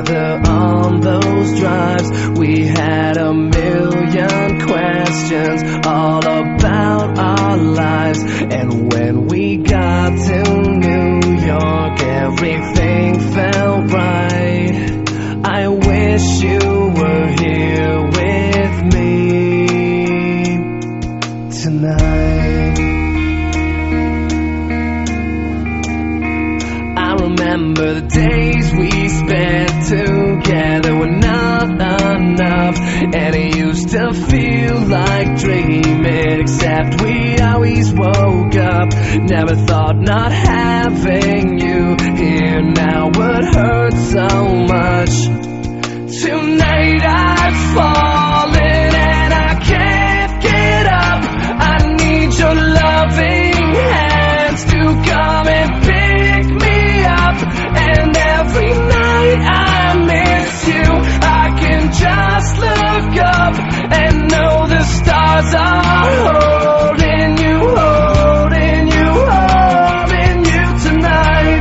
together on those drives. We had a million questions all about our lives. And when we got to New York, everything felt right. I wish you were here with me tonight. I remember the days we spent together were not enough, and it used to feel like dreaming, except we always woke up. Never thought not having you here now would hurt so much. Tonight I've fallen and I can't get up. I need your loving hands to come and pick me up. And every night I miss you, I can just look up and know the stars are holding you, holding you, holding you tonight.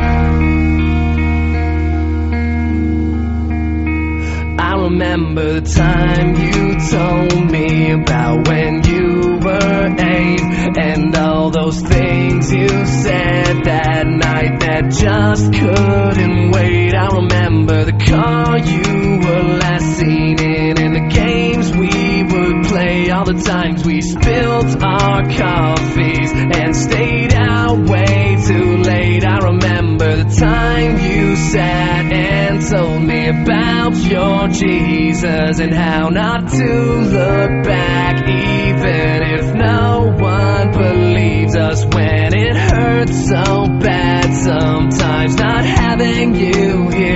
I remember the time you told me about when you were 8, and all those things you said that night that just couldn't wait. I remember the car you were last seen in, and the games we would play, all the times we spilled our coffees and stayed out way too late. I remember the time you sat and told me about your Jesus and how not to look back, even if no one believes us when it hurts so bad sometimes not having you here.